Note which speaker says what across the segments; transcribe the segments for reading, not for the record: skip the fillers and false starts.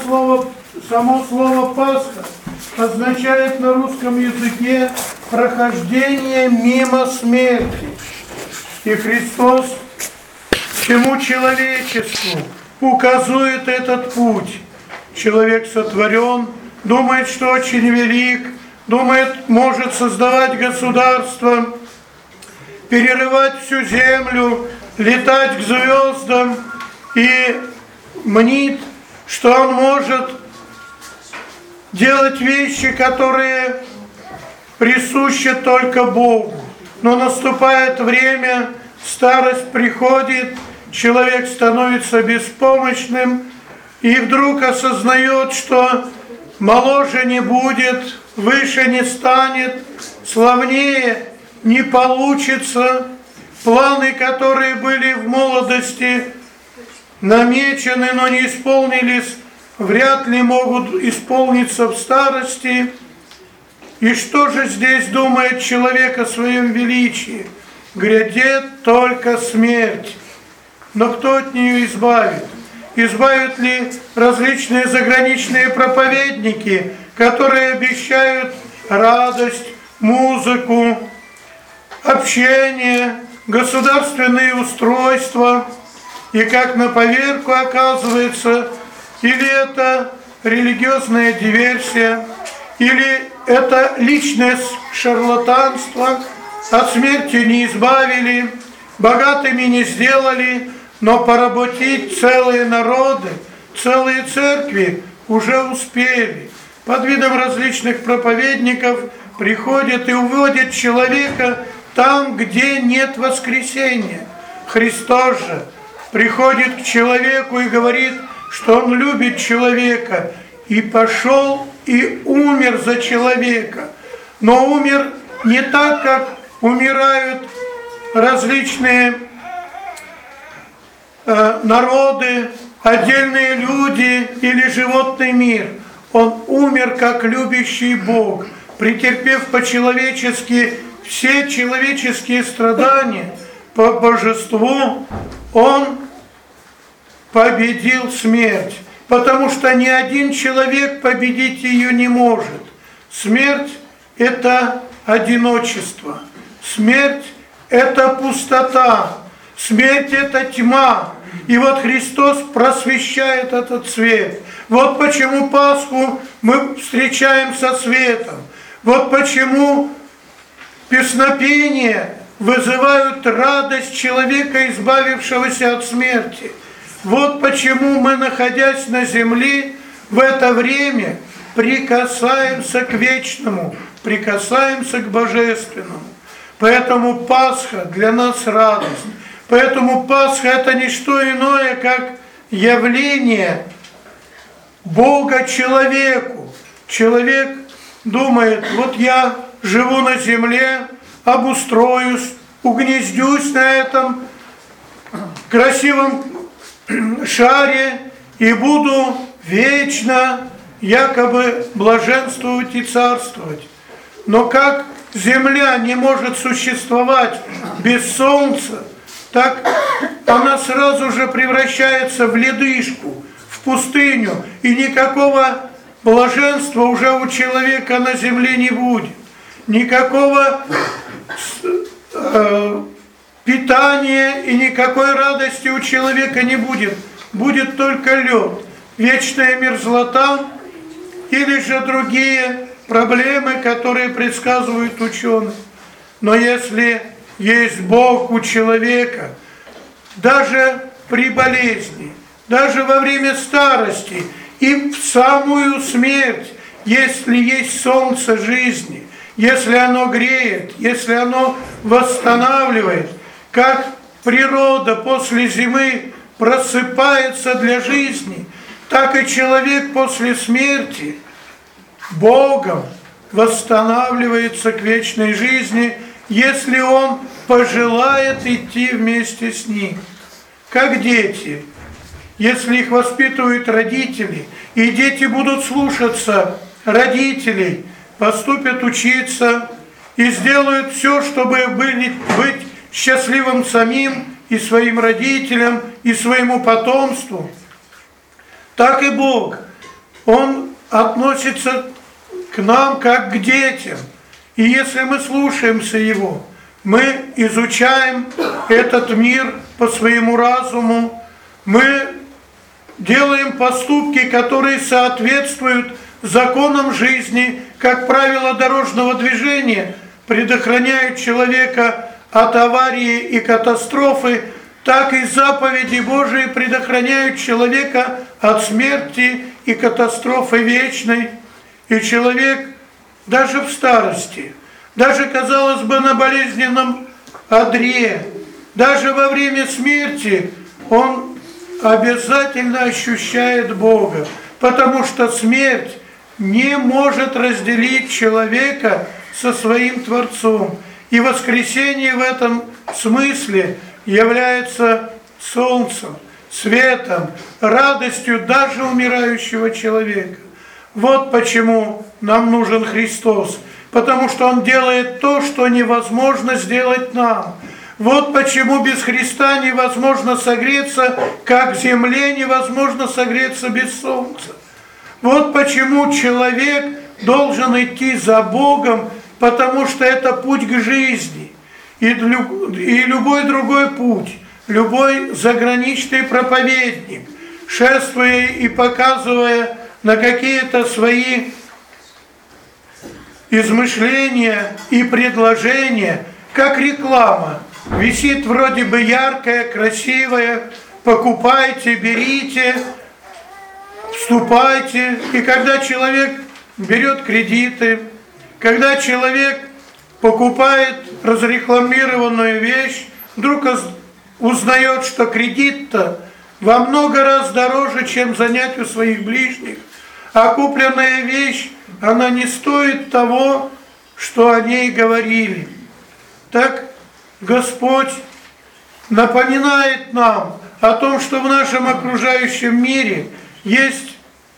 Speaker 1: само слово Пасха означает на русском языке прохождение мимо смерти. И Христос всему человечеству указывает этот путь. Человек сотворен, думает, что очень велик, думает, может создавать государство, перерывать всю землю, летать к звездам и мнит, что он может делать вещи, которые присущи только Богу. Но наступает время, старость приходит, человек становится беспомощным и вдруг осознает, что моложе не будет, выше не станет, славнее не получится. Планы, которые были в молодости намечены, но не исполнились, вряд ли могут исполниться в старости. И что же здесь думает человек о своем величии? Грядет только смерть. Но кто от нее избавит? Избавят ли различные заграничные проповедники, которые обещают радость, музыку, общение, государственные устройства? И как на поверку оказывается, или это религиозная диверсия, или это личное шарлатанство, от смерти не избавили, богатыми не сделали, но поработить целые народы, целые церкви уже успели. Под видом различных проповедников приходят и уводят человека там, где нет воскресения. Христос же приходит к человеку и говорит, что Он любит человека, и пошел и умер за человека. Но умер не так, как умирают различные народы, отдельные люди или животный мир. Он умер как любящий Бог, претерпев по-человечески все человеческие страдания, по божеству Он победил смерть, потому что ни один человек победить ее не может. Смерть – это одиночество, смерть – это пустота, смерть – это тьма. И вот Христос просвещает этот свет. Вот почему Пасху мы встречаем со светом. Вот почему песнопения вызывают радость человека, избавившегося от смерти. Вот почему мы, находясь на земле, в это время прикасаемся к вечному, прикасаемся к божественному. Поэтому Пасха для нас радость. Поэтому Пасха – это не что иное, как явление Бога человеку. Человек думает, вот я живу на земле, обустроюсь, угнездюсь на этом красивом шаре и буду вечно якобы блаженствовать и царствовать. Но как земля не может существовать без солнца, так она сразу же превращается в ледышку, в пустыню, и никакого блаженства уже у человека на земле не будет. Никакого питания и никакой радости у человека не будет. Будет только лед, вечная мерзлота или же другие проблемы, которые предсказывают ученые. Но если есть Бог у человека, даже при болезни, даже во время старости и в самую смерть, если есть солнце жизни, если оно греет, если оно восстанавливает, как природа после зимы просыпается для жизни, так и человек после смерти Богом восстанавливается к вечной жизни, если он пожелает идти вместе с ним. Как дети, если их воспитывают родители, и дети будут слушаться родителей, поступят учиться и сделают все, чтобы быть счастливым самим и своим родителям, и своему потомству, так и Бог Он относится к нам как к детям. И если мы слушаемся Его, мы изучаем этот мир по своему разуму, мы делаем поступки, которые соответствуют законам жизни, как правило дорожного движения, предохраняют человека от аварии и катастрофы, так и заповеди Божии предохраняют человека от смерти и катастрофы вечной. И человек даже в старости, даже, казалось бы, на болезненном одре, даже во время смерти он обязательно ощущает Бога, потому что смерть не может разделить человека со своим Творцом. И воскресение в этом смысле является солнцем, светом, радостью даже умирающего человека. Вот почему нам нужен Христос, потому что Он делает то, что невозможно сделать нам. Вот почему без Христа невозможно согреться, как в земле невозможно согреться без солнца. Вот почему человек должен идти за Богом, потому что это путь к жизни. И любой другой путь, любой заграничный проповедник, шествуя и показывая на какие-то свои измышления и предложения, как реклама, висит вроде бы яркая, красивая, покупайте, берите, вступайте. И когда человек берет кредиты, когда человек покупает разрекламированную вещь, вдруг узнает, что кредит-то во много раз дороже, чем занять у своих ближних, а купленная вещь, она не стоит того, что о ней говорили. Так Господь напоминает нам о том, что в нашем окружающем мире есть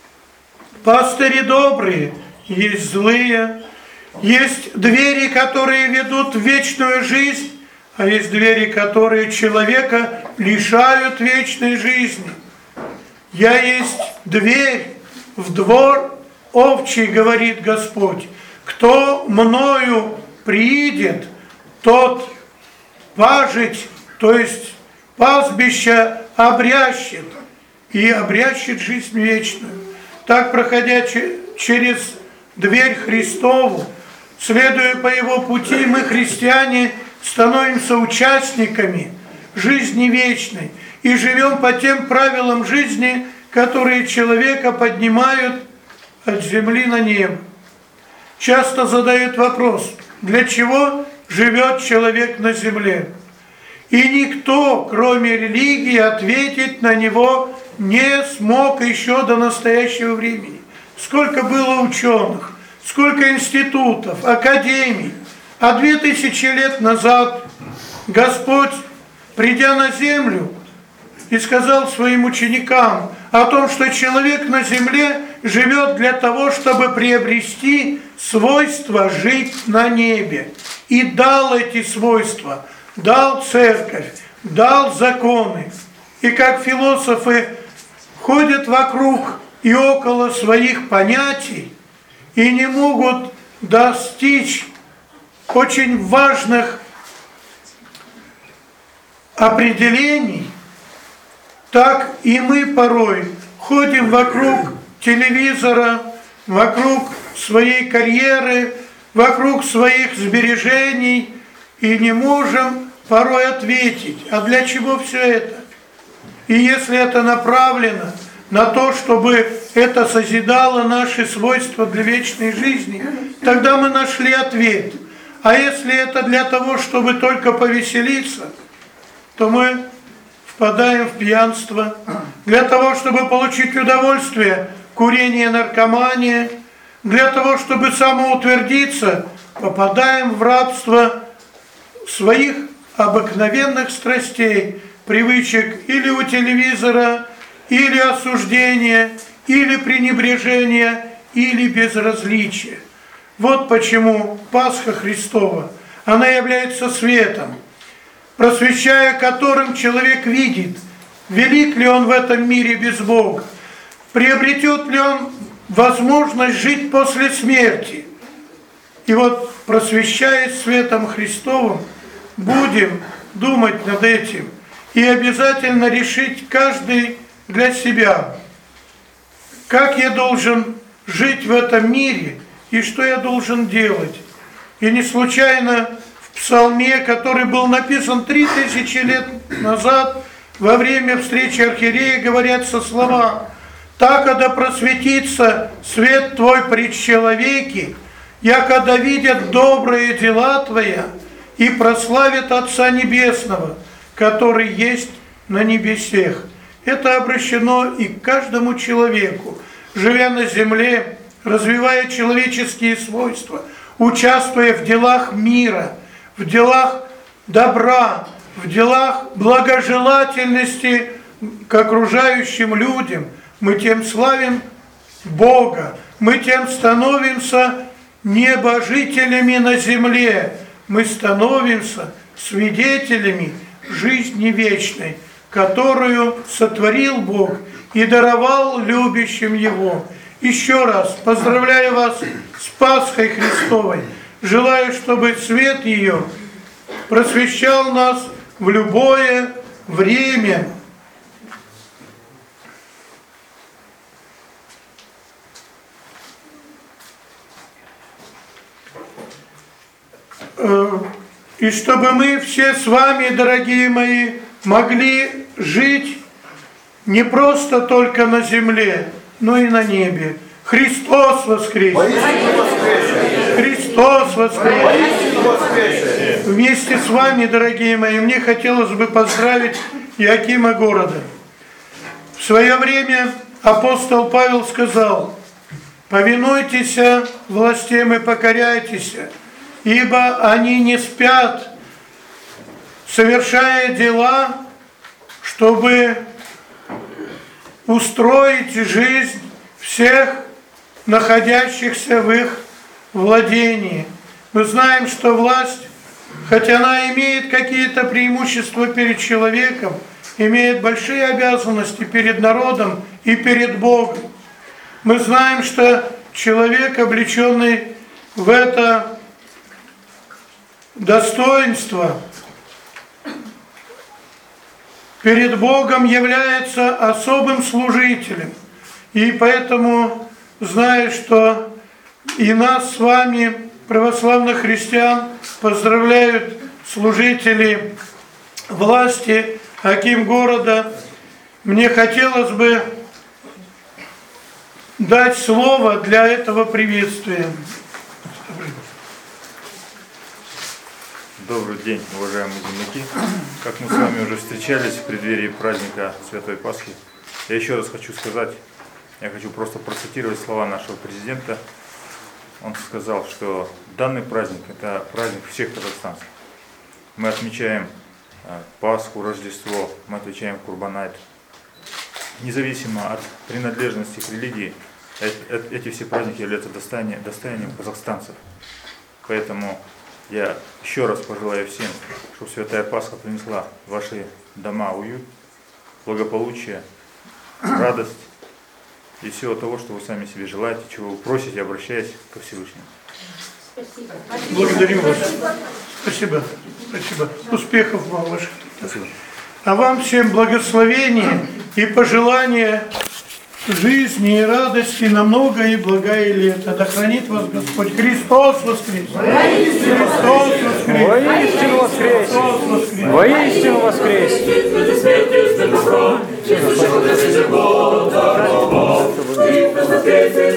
Speaker 1: пастыри добрые, есть злые, есть двери, которые ведут в вечную жизнь, а есть двери, которые человека лишают вечной жизни. Я есть дверь в двор овчий, говорит Господь. Кто мною приидет, тот пажить, то есть пастбище обрящет, и обрящет жизнь вечную. Так, проходя через дверь Христову, следуя по Его пути, мы, христиане, становимся участниками жизни вечной и живем по тем правилам жизни, которые человека поднимают от земли на небо. Часто задают вопрос, для чего живет человек на земле? И никто, кроме религии, ответить на него не смог еще до настоящего времени. Сколько было ученых, сколько институтов, академий. А 2000 лет назад Господь, придя на землю, и сказал своим ученикам о том, что человек на земле живет для того, чтобы приобрести свойства жить на небе. И дал эти свойства, дал церковь, дал законы. И как философы ходят вокруг и около своих понятий и не могут достичь очень важных определений, так и мы порой ходим вокруг телевизора, вокруг своей карьеры, вокруг своих сбережений и не можем порой ответить, а для чего все это? И если это направлено на то, чтобы это созидало наши свойства для вечной жизни, тогда мы нашли ответ. А если это для того, чтобы только повеселиться, то мы впадаем в пьянство. Для того, чтобы получить удовольствие, курение, наркомания. Для того, чтобы самоутвердиться, попадаем в рабство своих обыкновенных страстей, привычек или у телевизора, или осуждения, или пренебрежения, или безразличия. Вот почему Пасха Христова, она является светом, просвещая которым человек видит, велик ли он в этом мире без Бога, приобретет ли он возможность жить после смерти. И вот, просвещаясь светом Христовым, будем думать над этим и обязательно решить каждый для себя, как я должен жить в этом мире и что я должен делать. И не случайно в псалме, который был написан 3000 лет назад, во время встречи архиерея говорятся слова: «Так, когда просветится свет Твой пред человеки, якогда видят добрые дела Твоя, и прославят Отца Небесного, который есть на небесех». Это обращено и к каждому человеку, живя на земле, развивая человеческие свойства, участвуя в делах мира, в делах добра, в делах благожелательности к окружающим людям. Мы тем славим Бога, мы тем становимся небожителями на земле, мы становимся свидетелями жизни вечной, которую сотворил Бог и даровал любящим Его. Еще раз поздравляю вас с Пасхой Христовой. Желаю, чтобы свет ее просвещал нас в любое время. И чтобы мы все с вами, дорогие мои, могли жить не просто только на земле, но и на небе. Христос воскресе! Христос воскресе! Вместе с вами, дорогие мои, мне хотелось бы поздравить Иоакима Города. В свое время апостол Павел сказал: «Повинуйтесь властям и покоряйтесь, ибо они не спят, совершая дела, чтобы устроить жизнь всех находящихся в их владении». Мы знаем, что власть, хотя она имеет какие-то преимущества перед человеком, имеет большие обязанности перед народом и перед Богом. Мы знаем, что человек, облеченный в это достоинство, перед Богом является особым служителем. И поэтому, зная, что и нас с вами, православных христиан, поздравляют служители власти Аким Города, мне хотелось бы дать слово для этого приветствия.
Speaker 2: Добрый день, уважаемые земляки. Как мы с вами уже встречались в преддверии праздника Святой Пасхи, я еще раз хочу сказать, я хочу просто процитировать слова нашего президента. Он сказал, что данный праздник – это праздник всех казахстанцев. Мы отмечаем Пасху, Рождество, мы отмечаем Курбан-айт. Независимо от принадлежности к религии, эти все праздники являются достоянием казахстанцев. Поэтому я еще раз пожелаю всем, чтобы Святая Пасха принесла в ваши дома уют, благополучие, радость и всего того, что вы сами себе желаете, чего вы просите, обращаясь ко Всевышнему.
Speaker 3: Спасибо.
Speaker 1: Благодарим вас. Спасибо. Спасибо. Успехов вам ваших.
Speaker 2: Спасибо.
Speaker 1: А вам всем благословения и пожелания жизни и радости на много и благое лето. Да хранит вас Господь. Христос воскрес! Христос воскрес!
Speaker 4: Воистину воскрес! Воистину воскрес!